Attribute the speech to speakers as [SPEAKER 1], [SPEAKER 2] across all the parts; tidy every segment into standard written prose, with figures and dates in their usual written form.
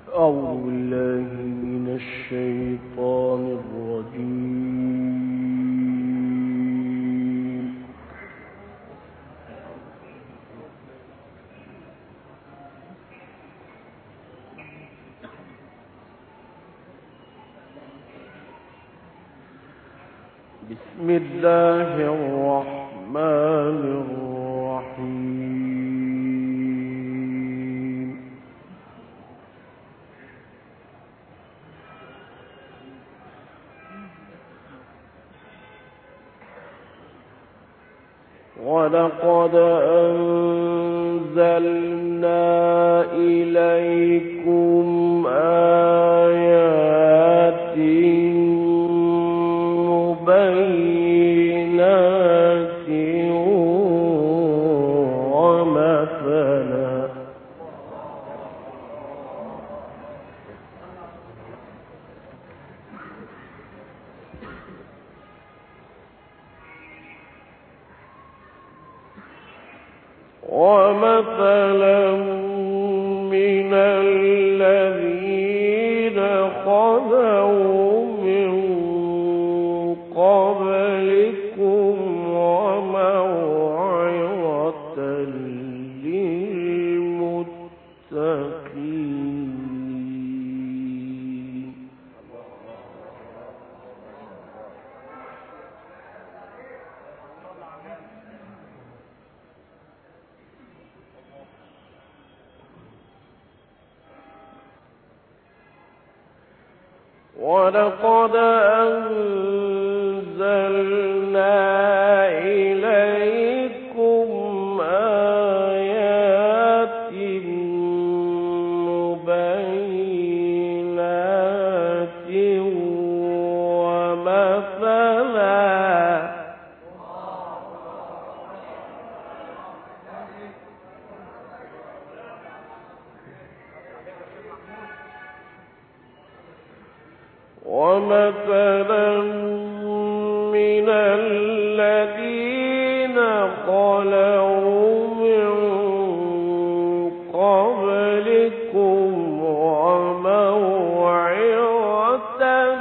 [SPEAKER 1] أعوذ بالله من الشيطان الرجيم. بسم الله الرحمن الرحيم. ولقد أنزلنا إليكم آيات مبينات ومثلا من الذين خلوا من قبلكم وموعظة للمتقين. ولقد أنزلنا إليكم آيات مبينات ومثلا من الذين خلوا من قبلكم وموعظة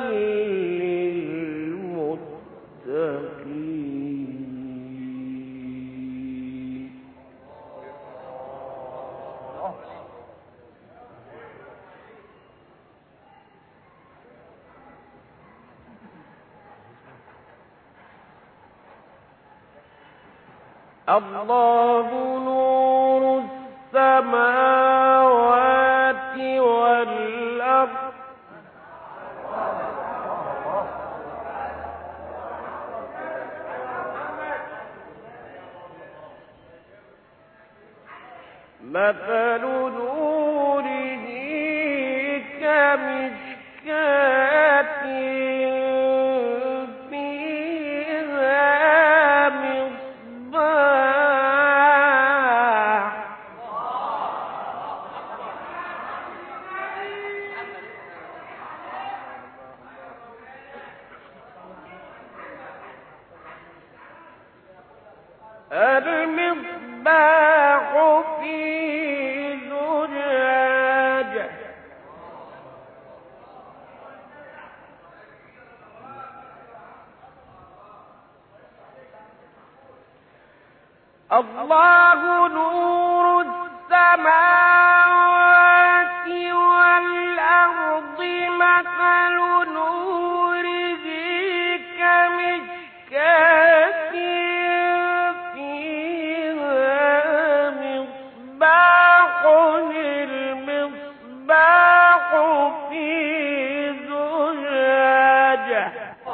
[SPEAKER 1] للمتقين. الله نور السماوات والأرض مثل نوره كمشكاة المصباح في زجاجة الله نور السماوات والأرض مثل نوره كمشكاة المصباح في زجاجة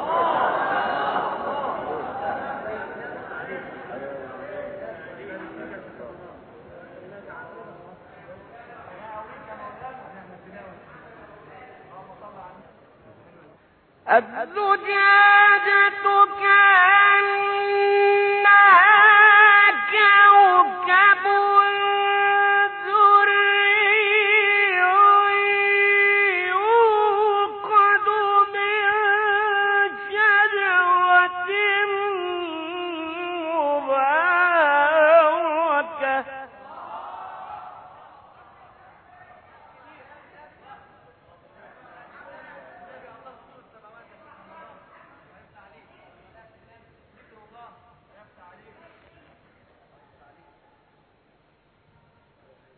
[SPEAKER 1] الزجاجة كأنها كوكب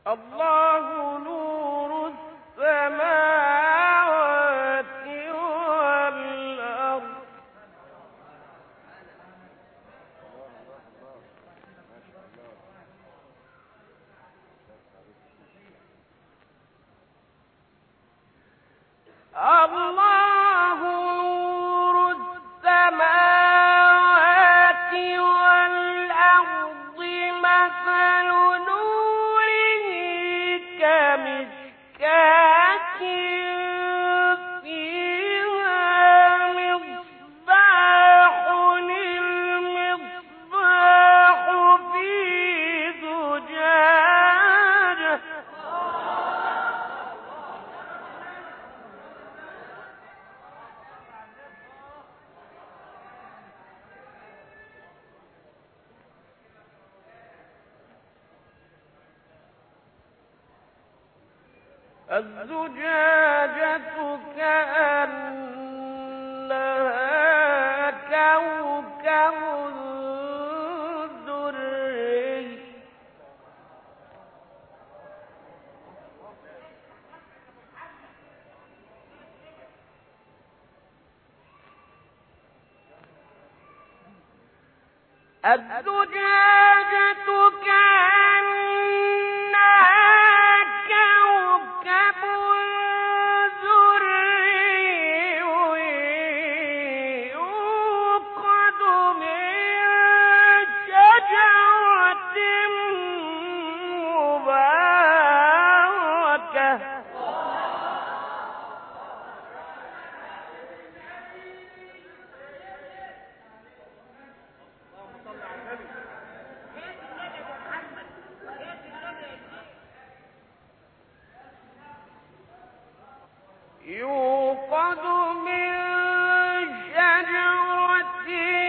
[SPEAKER 1] الله نور السماوات والأرض الله نور السماوات والأرض مثل نوره كمشكاة فيها مصباح المصباح في زجاجة الزجاجة كأنها كوكب دري الزجاجة كأنها كوكب دري يوقد من شجرة مباركة يوقد من شجرة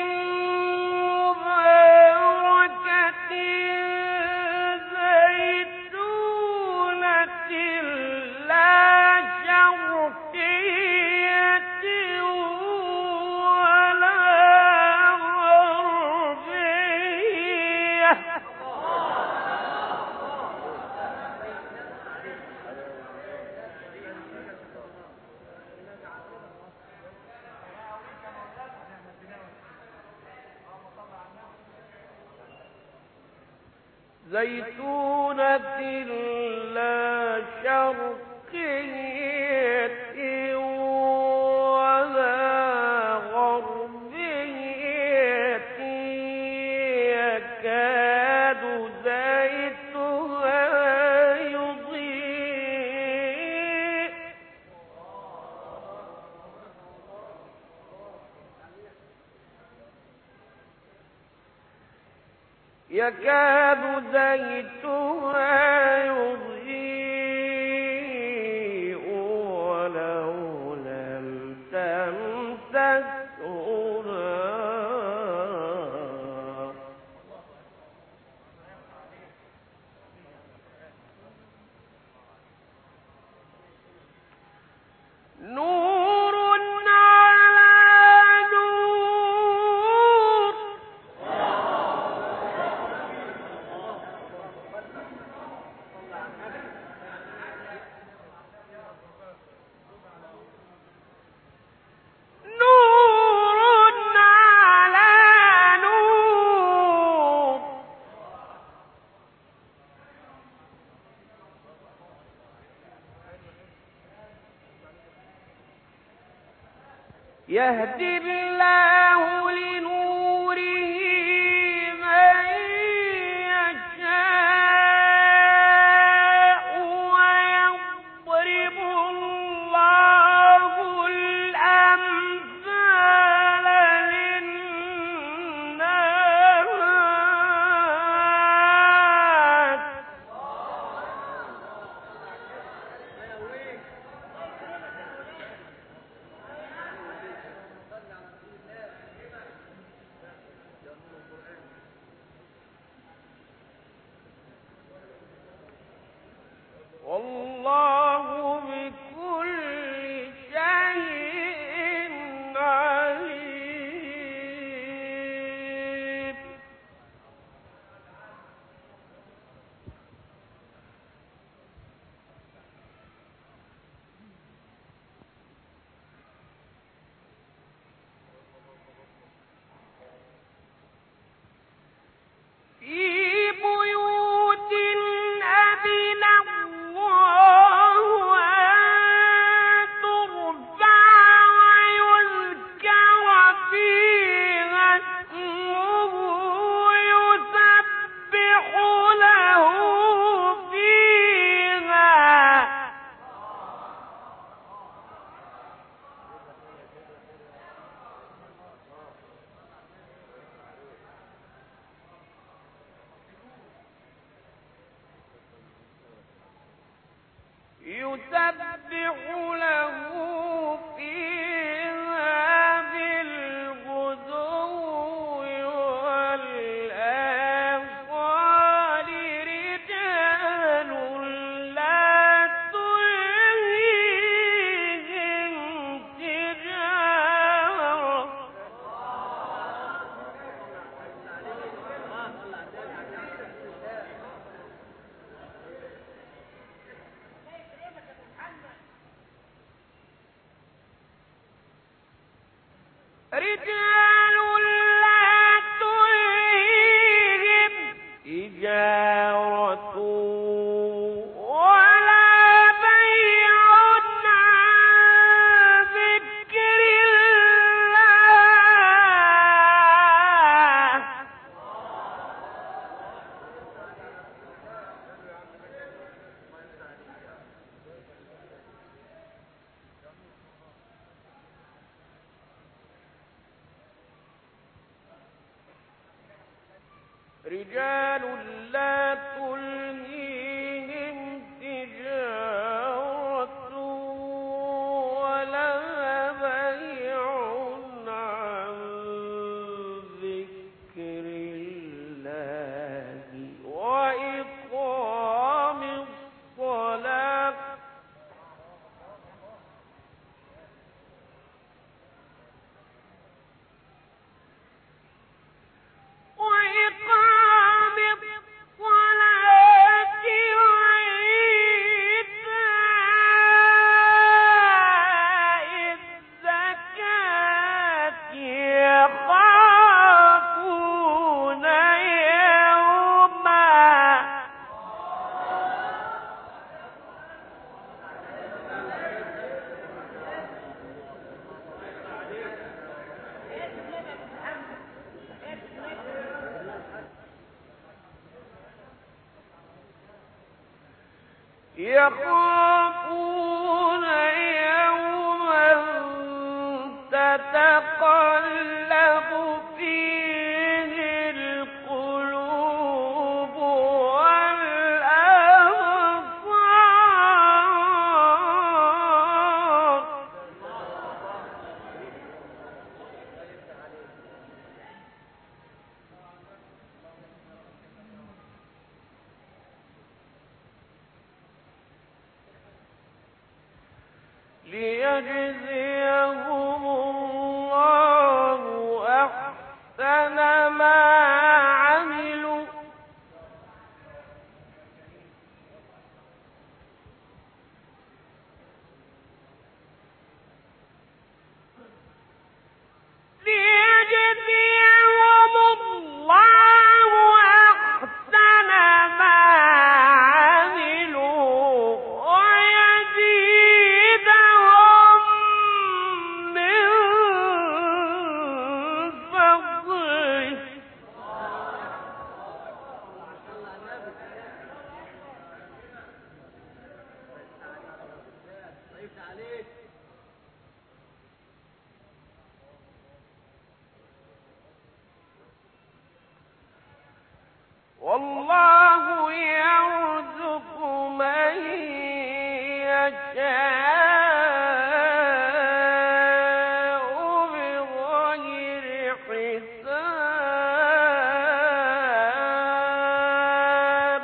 [SPEAKER 1] مباركة زيتونة لا شرقية ولا غربية زيتونة لا شرقية ولا غربية يكاد زيتها يضيء ولو لم تمسسه نار نور على نور نور على نور يهدي الله لنوره من يشاء ويضرب الله الأمثال للناس رجال لا تلهيهم تجارة ولا بيع عن ذكر الله وإقام الصلاة يخافون يوما تتقلب فيه القلوب والأبصار ليجزيهم الله أحسن ما عملوا والله يرزق من يشاء بغير حساب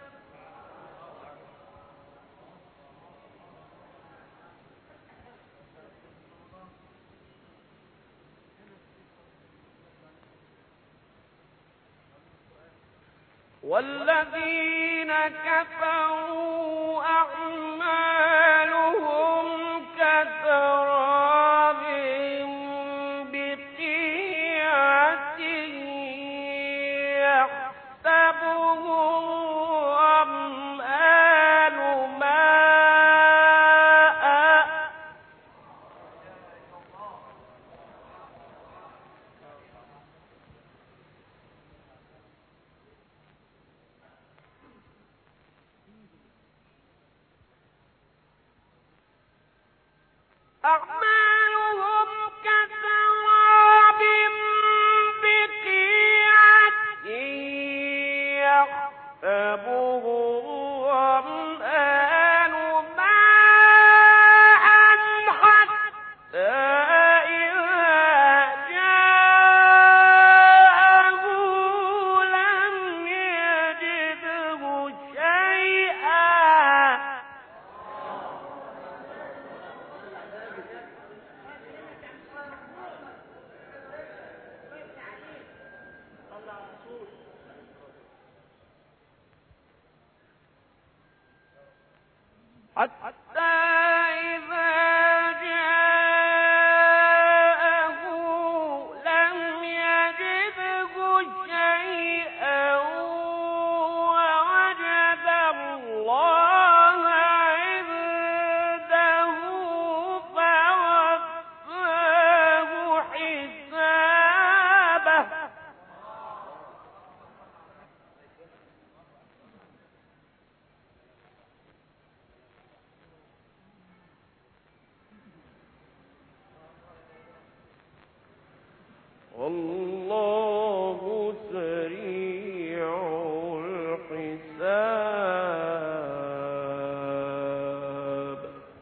[SPEAKER 1] والذين كفروا أعمالهم كسراب بقيعة يحسبه الظمآن ماء أعمالهم كسراب بقيعة يحسبه الظمآن ماء حتى إذا جاءه لم يجده شيئا ووجد الله عنده فوفاه حسابه والله سريع الحساب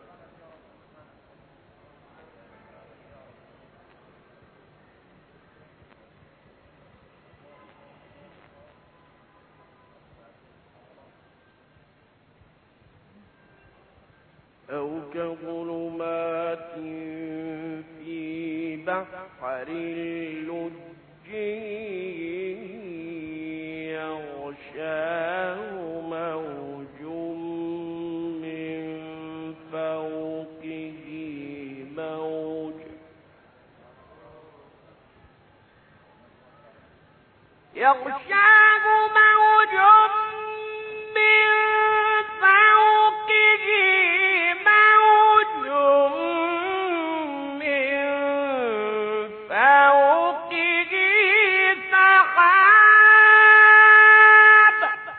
[SPEAKER 1] أو كظلمات في بحر يغشاه موج من فوقه موج يغشاه موج من فوقه موج من فوقه سحاب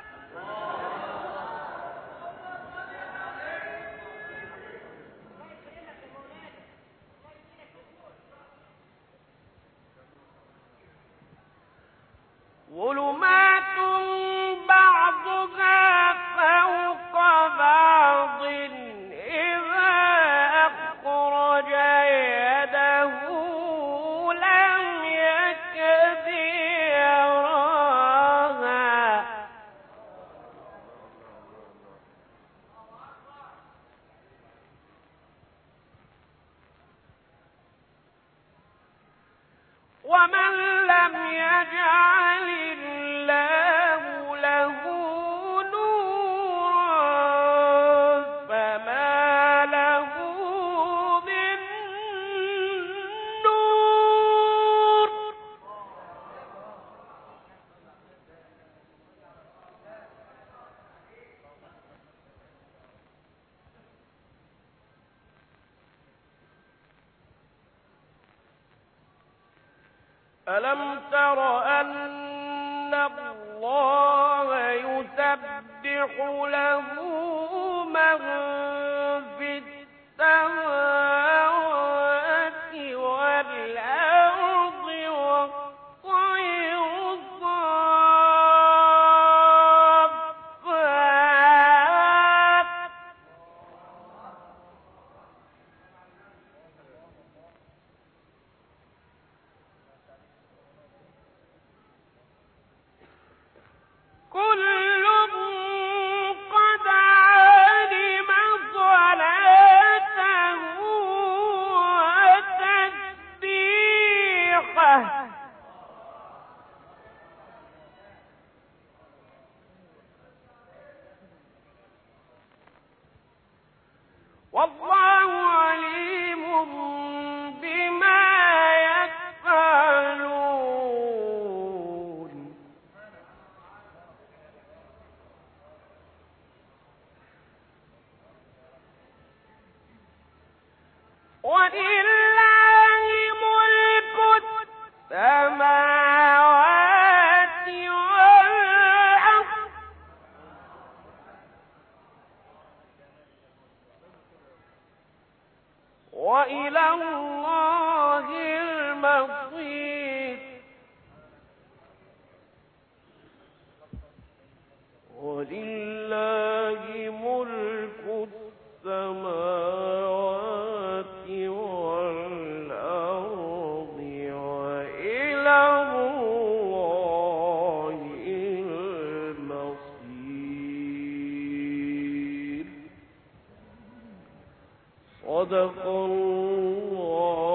[SPEAKER 1] ظلمات بعضها فوق بعض إذا أخرج يده لم يكد يراها ومن لم يجعل الله له نورا فما له من نور ألم تر أن الله يسبح له من في السماوات والأرض والطير الصافات كل قد علم صلاته وتسبيحه والله عليم بما يفعلون ولله ملك السماوات والأرض وإلى الله المصير ولله ملك السماوات والأرض وإلى الله المصير صدق الله